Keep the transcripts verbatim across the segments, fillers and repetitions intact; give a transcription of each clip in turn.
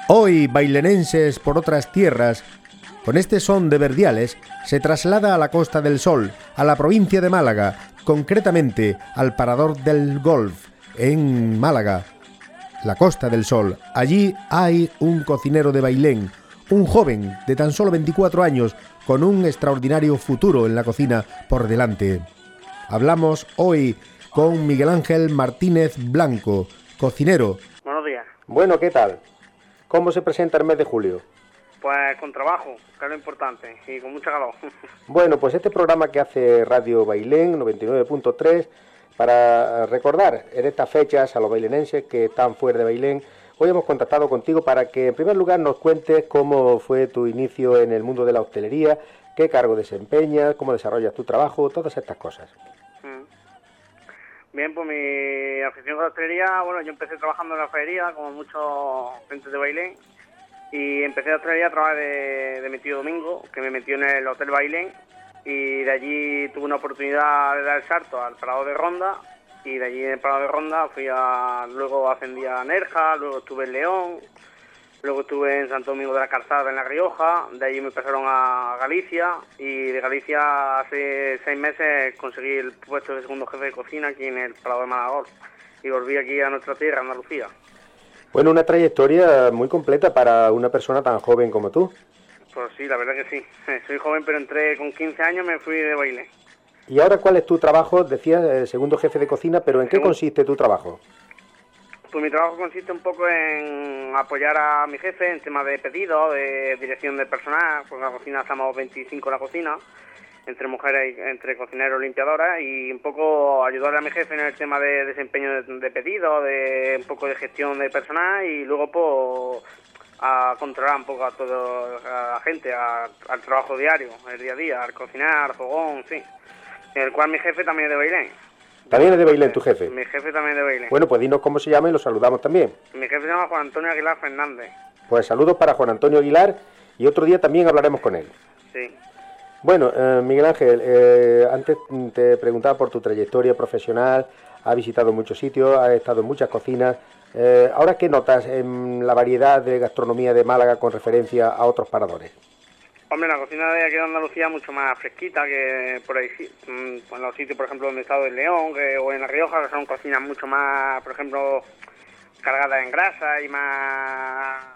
Hoy, bailenenses por otras tierras, con este son de Verdiales, se traslada a la Costa del Sol, a la provincia de Málaga, concretamente al Parador del Golf, en Málaga, la Costa del Sol. Allí hay un cocinero de Bailén, un joven de tan solo veinticuatro años, con un extraordinario futuro en la cocina por delante. Hablamos hoy con Miguel Ángel Martínez Blanco, cocinero. Buenos días. Bueno, ¿qué tal? ¿Cómo se presenta el mes de julio? Pues con trabajo, que es lo importante, y con mucha calor. Bueno, pues este programa que hace Radio Bailén noventa y nueve punto tres, para recordar en estas fechas a los bailenenses que están fuera de Bailén, hoy hemos contactado contigo para que en primer lugar nos cuentes cómo fue tu inicio en el mundo de la hostelería, qué cargo desempeñas, cómo desarrollas tu trabajo, todas estas cosas. Bien, pues mi afición con la hostelería, bueno, yo empecé trabajando en la hostelería, como muchos gente de Bailén, y empecé la hostelería a través de, de mi tío Domingo, que me metió en el Hotel Bailén, y de allí tuve una oportunidad de dar el salto al Parador de Ronda, y de allí en el Parador de Ronda fui a, luego ascendí a Nerja, luego estuve en León, luego estuve en Santo Domingo de la Calzada, en La Rioja, de allí me pasaron a Galicia, y de Galicia hace seis meses conseguí el puesto de segundo jefe de cocina aquí en el Parador de Málaga, y volví aquí a nuestra tierra, Andalucía. Bueno, una trayectoria muy completa para una persona tan joven como tú. Pues sí, la verdad que sí. Soy joven, pero entré con quince años, me fui de Bailén. ¿Y ahora cuál es tu trabajo? Decías, eh, segundo jefe de cocina, pero ¿en qué consiste tu trabajo? Pues mi trabajo consiste un poco en apoyar a mi jefe en temas de pedidos, de dirección del personal, porque en la cocina estamos veinticinco en la cocina, entre mujeres y entre cocineros y limpiadoras, y un poco ayudar a mi jefe en el tema de desempeño de, de pedidos, de un poco de gestión de personal, y luego pues a controlar un poco a toda la gente, a, al trabajo diario, el día a día, al cocinar, al fogón, en fin. En el cual mi jefe también es de Bailén. ¿También es de Bailén tu jefe? Mi jefe también es de Bailén. Bueno, pues dinos cómo se llama y lo saludamos también. Mi jefe se llama Juan Antonio Aguilar Fernández. Pues saludos para Juan Antonio Aguilar y otro día también hablaremos con él. Sí. Bueno, eh, Miguel Ángel, eh, antes te preguntaba por tu trayectoria profesional, has visitado muchos sitios, has estado en muchas cocinas. Eh, ¿Ahora qué notas en la variedad de gastronomía de Málaga con referencia a otros paradores? Hombre, la cocina de aquí de Andalucía es mucho más fresquita que por ahí, en los sitios, por ejemplo, donde he estado en León que, o en La Rioja, que son cocinas mucho más, por ejemplo, cargadas en grasa y más,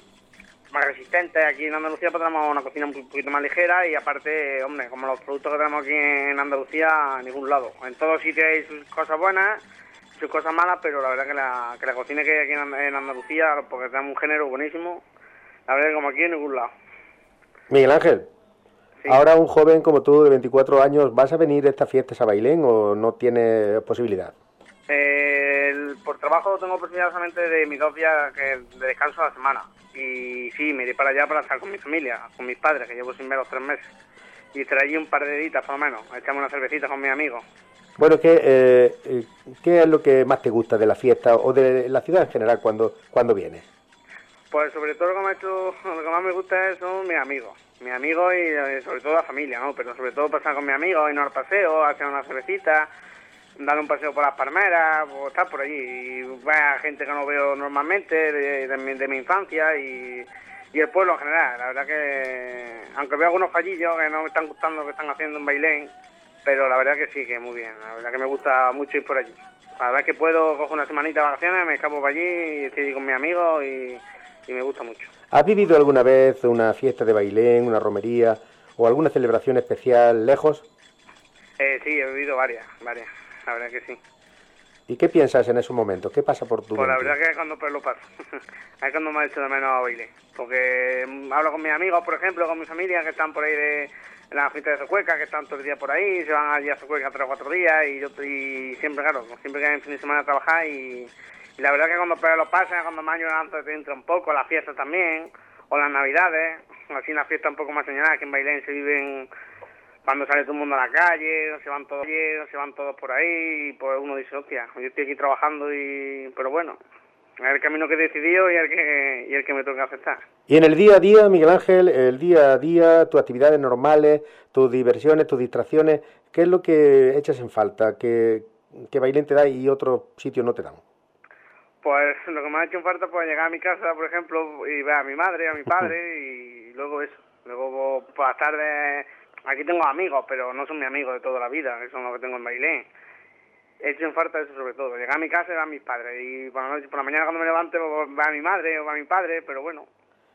más resistentes. Aquí en Andalucía pues, tenemos una cocina un poquito más ligera y aparte, hombre, como los productos que tenemos aquí en Andalucía, a ningún lado. En todos sitios hay sus cosas buenas, sus cosas malas, pero la verdad que la, que la cocina que hay aquí en Andalucía, porque tenemos un género buenísimo, la verdad que como aquí en ningún lado. Miguel Ángel, sí. Ahora un joven como tú de veinticuatro años, ¿vas a venir a estas fiestas a Bailén o no tienes posibilidad? Eh, el, por trabajo tengo posibilidad solamente de mis dos días que, de descanso a la semana. Y sí, me iré para allá para estar con mi familia, con mis padres, que llevo sin ver los tres meses. Y estaré allí un par de días por lo menos, echamos una cervecita con mis amigos. Bueno, ¿qué, eh, ¿qué es lo que más te gusta de la fiesta o de la ciudad en general cuando, cuando vienes? Pues sobre todo lo que, me ha hecho, lo que más me gusta son mis amigos, mis amigos y sobre todo la familia, ¿no? Pero sobre todo pasar con mis amigos, irnos al paseo, hacer una cervecita, dar un paseo por las palmeras, o estar por allí y ver a gente que no veo normalmente de, de, mi, de mi infancia y, y el pueblo en general. La verdad que, aunque veo algunos fallillos que no me están gustando lo que están haciendo en Bailén, pero la verdad que sí, que muy bien, la verdad que me gusta mucho ir por allí. La verdad que puedo, cojo una semanita de vacaciones, me escapo para allí y estoy con mis amigos y... y me gusta mucho. ¿Has vivido alguna vez una fiesta de Bailén, una romería o alguna celebración especial lejos? Eh, sí, he vivido varias, varias, la verdad que sí. ¿Y qué piensas en esos momentos? ¿Qué pasa por tu Pues mente? la verdad que es cuando pues lo paso, es cuando me ha hecho de menos a Bailén, porque hablo con mis amigos, por ejemplo, con mi familia que están por ahí de en la fiesta de Socueca, que están todo el día por ahí, se van allí a Socueca tres o cuatro días y yo estoy siempre, claro, siempre que hay fin de semana a trabajar y... Y la verdad que cuando lo pasan, cuando más años te entra un poco, las fiestas también, o las navidades, así una fiesta un poco más señalada, que en Bailén se viven cuando sale todo el mundo a la calle, se van todos, se van todos por ahí, y pues uno dice, hostia, yo estoy aquí trabajando, y pero bueno, es el camino que he decidido y el que, y el que me toca aceptar. Y en el día a día, Miguel Ángel, el día a día, tus actividades normales, tus diversiones, tus distracciones, ¿qué es lo que echas en falta, que, que Bailén te da y otros sitios no te dan? Pues lo que me ha hecho falta pues llegar a mi casa, por ejemplo, y ver a mi madre, a mi padre, y luego eso. Luego por las tardes, aquí tengo amigos, pero no son mis amigos de toda la vida, que son los que tengo en Bailén. He hecho en falta eso sobre todo, llegar a mi casa y ver a mis padres, y por la noche, por la mañana cuando me levante, pues, ver a mi madre o ver a mi padre, pero bueno,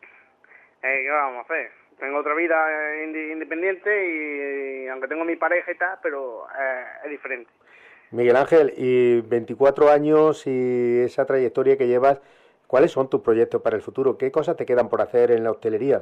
eh, ¿qué vamos a hacer? Tengo otra vida independiente y, y aunque tengo mi pareja y tal, pero eh, es diferente. Miguel Ángel, y veinticuatro años y esa trayectoria que llevas, ¿cuáles son tus proyectos para el futuro? ¿Qué cosas te quedan por hacer en la hostelería?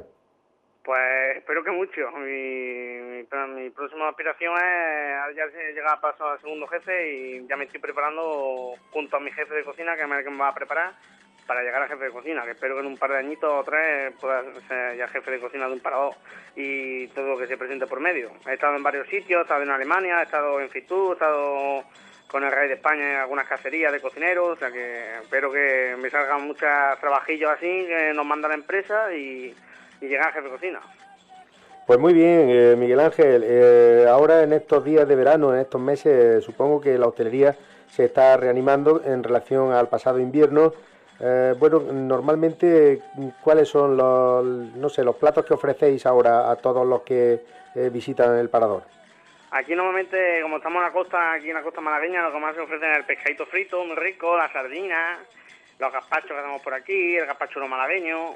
Pues espero que mucho. Mi, mi, mi próxima aspiración es ya llegar a paso al segundo jefe y ya me estoy preparando junto a mi jefe de cocina, que es el que me va a preparar, para llegar a jefe de cocina, que espero que en un par de añitos o tres pueda ser ya jefe de cocina de un parador y todo lo que se presente por medio. He estado en varios sitios, he estado en Alemania, he estado en Fitur, he estado con el Rey de España en algunas cacerías de cocineros, o sea que espero que me salgan muchos trabajillos así que nos manda la empresa y, y llegar a jefe de cocina. Pues muy bien, eh, Miguel Ángel, eh, ahora en estos días de verano, en estos meses, supongo que la hostelería se está reanimando en relación al pasado invierno. Eh, bueno, normalmente, ¿cuáles son los, no sé, los platos que ofrecéis ahora a todos los que eh, visitan el parador? Aquí normalmente, como estamos en la costa, aquí en la costa malagueña, lo que más se ofrecen es el pescadito frito, muy rico, las sardinas, los gazpachos que tenemos por aquí, el gazpacho malagueño,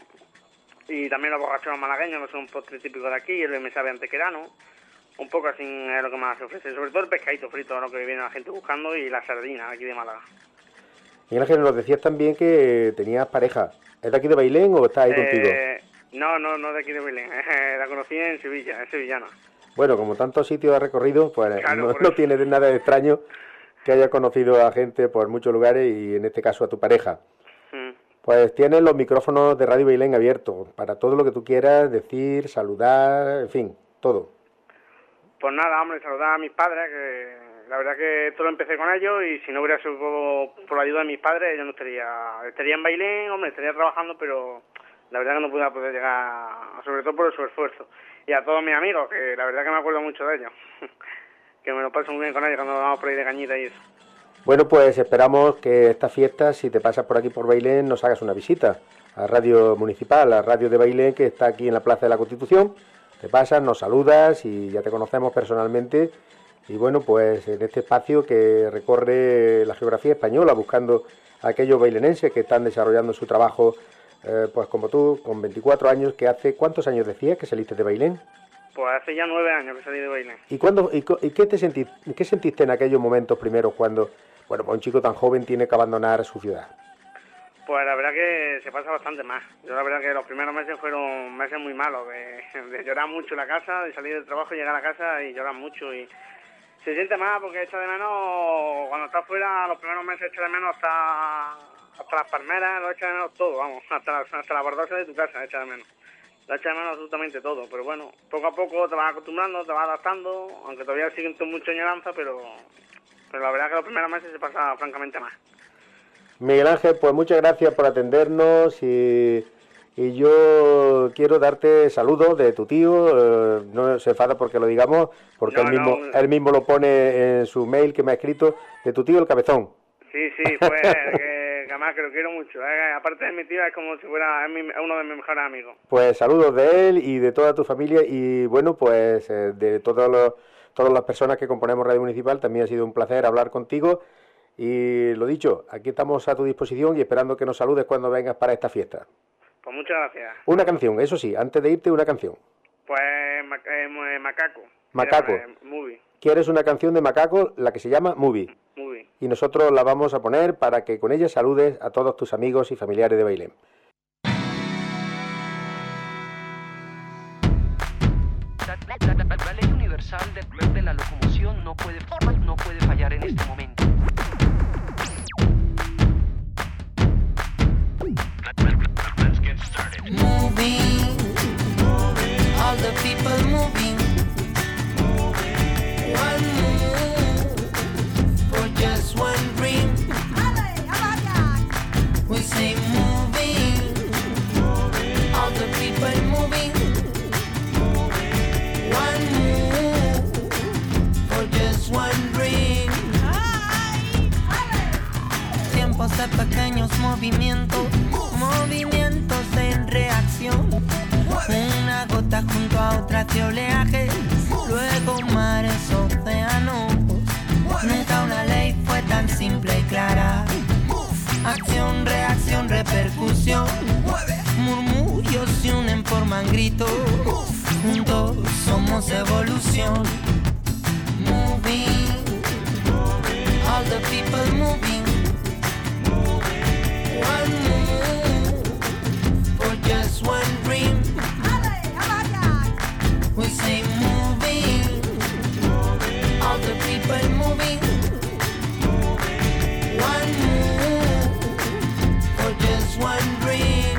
y también los borrachones malagueños, que son un postre típico de aquí, el me sabe antequerano. Un poco así es lo que más se ofrece, sobre todo el pescadito frito, lo que viene la gente buscando, y las sardinas aquí de Málaga. Miguel Ángel, nos decías también que tenías pareja. ¿Es de aquí de Bailén o estás ahí eh, contigo? No, no, no de aquí de Bailén. La conocí en Sevilla, es sevillana. Bueno, como tantos sitios ha recorrido, pues claro, no, no tiene nada de extraño que haya conocido a gente por muchos lugares y en este caso a tu pareja. Mm. Pues tienes los micrófonos de Radio Bailén abiertos para todo lo que tú quieras decir, saludar, en fin, todo. Pues nada, hombre, saludar a mis padres, que la verdad que esto lo empecé con ellos y si no hubiera sido por, por la ayuda de mis padres, yo no estaría, estaría en Bailén, hombre, estaría trabajando, pero la verdad que no pude poder llegar, sobre todo por su esfuerzo. Y a todos mis amigos, que la verdad que me acuerdo mucho de ellos, que me lo paso muy bien con ellos cuando vamos por ahí de cañita y eso. Bueno, pues esperamos que esta fiesta, si te pasas por aquí por Bailén, nos hagas una visita a Radio Municipal, a Radio de Bailén, que está aquí en la Plaza de la Constitución. Te pasas, nos saludas y ya te conocemos personalmente. Y bueno, pues en este espacio que recorre la geografía española, buscando a aquellos bailenenses que están desarrollando su trabajo, eh, pues como tú, con veinticuatro años, que hace, ¿cuántos años decías que saliste de Bailén? Pues hace ya nueve años que salí de Bailén. ¿Y, cuándo, y, y qué, te sentiste, qué sentiste en aquellos momentos primeros cuando, bueno, pues un chico tan joven tiene que abandonar su ciudad? Pues la verdad que se pasa bastante más. Yo la verdad que los primeros meses fueron meses muy malos, de, de llorar mucho en la casa, de salir del trabajo, llegar a la casa y llorar mucho. Y se siente más porque echa de menos, cuando estás fuera, los primeros meses echa de menos hasta, hasta las palmeras, lo echa de menos todo, vamos, hasta la, hasta la baldosa de tu casa echa de menos. Lo echa de menos absolutamente todo, pero bueno, poco a poco te vas acostumbrando, te vas adaptando, aunque todavía siguen mucho añoranza, pero, pero la verdad que los primeros meses se pasa francamente más. Miguel Ángel, pues muchas gracias por atendernos y, y yo quiero darte saludos de tu tío, eh, no se enfada porque lo digamos, porque no, él, mismo, no. él mismo lo pone en su mail que me ha escrito, de tu tío el Cabezón. Sí, sí, pues que, que además que lo quiero mucho, eh, aparte de mi tío es como si fuera es mi, uno de mis mejores amigos. Pues saludos de él y de toda tu familia y bueno, pues eh, de todos los, todas las personas que componemos Radio Municipal, también ha sido un placer hablar contigo. Y lo dicho, aquí estamos a tu disposición y esperando que nos saludes cuando vengas para esta fiesta. Pues muchas gracias. Una canción, eso sí, antes de irte, una canción. Pues eh, Macaco. Macaco. Llama, eh, movie. ¿Quieres una canción de Macaco, la que se llama Movie? Movie. Y nosotros la vamos a poner para que con ella saludes a todos tus amigos y familiares de Bailén. La ley universal de, de la locomoción no puede, no puede fallar en este momento. Let's get started. Moving, moving, all the people moving, moving. One move for just one dream. We say moving, moving, all the people moving. One move for just one dream. movimiento, movimientos en reacción. Una gota junto a otra hacia oleajes, luego mares, océanos. Nunca una ley fue tan simple y clara. Acción, reacción, repercusión. Murmullos se unen, forman gritos. Juntos somos evolución. Moving, all the people moving. One move for just one dream. We say moving, all the people moving. One move for just one dream.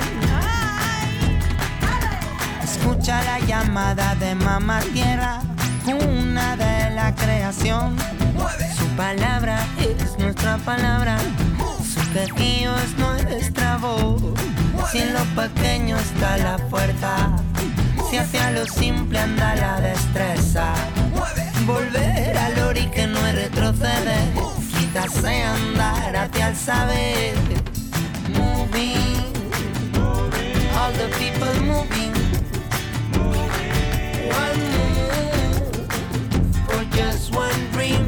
Escucha la llamada de mamá tierra, una de la creación. Su palabra es nuestra palabra, su quejío es nuestra voz. Si en lo pequeño está la fuerza, si hacia lo simple anda la destreza. Volver al origen no es retroceder, quizás sea andar hacia el saber. Moving, all the people moving. One move for just one dream.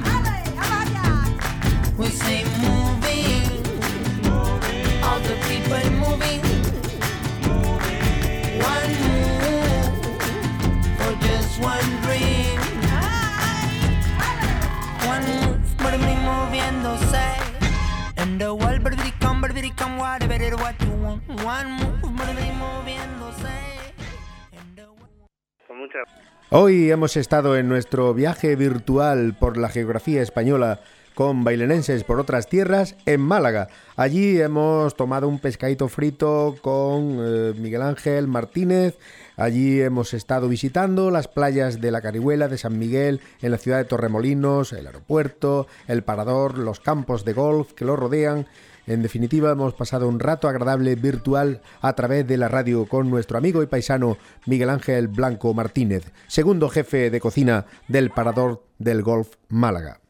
We say moving, all the people moving. One move for just one dream. One move, baby, moviéndose. And the world, baby, come, baby, come, whatever it what you want. One move, baby, moviéndose. Hoy hemos estado en nuestro viaje virtual por la geografía española con bailenenses por otras tierras en Málaga. Allí hemos tomado un pescadito frito con eh, Miguel Ángel Martínez. Allí hemos estado visitando las playas de la Carihuela, de San Miguel, en la ciudad de Torremolinos, el aeropuerto, el Parador, los campos de golf que lo rodean. En definitiva, hemos pasado un rato agradable virtual a través de la radio con nuestro amigo y paisano Miguel Ángel Blanco Martínez, segundo jefe de cocina del Parador del Golf Málaga.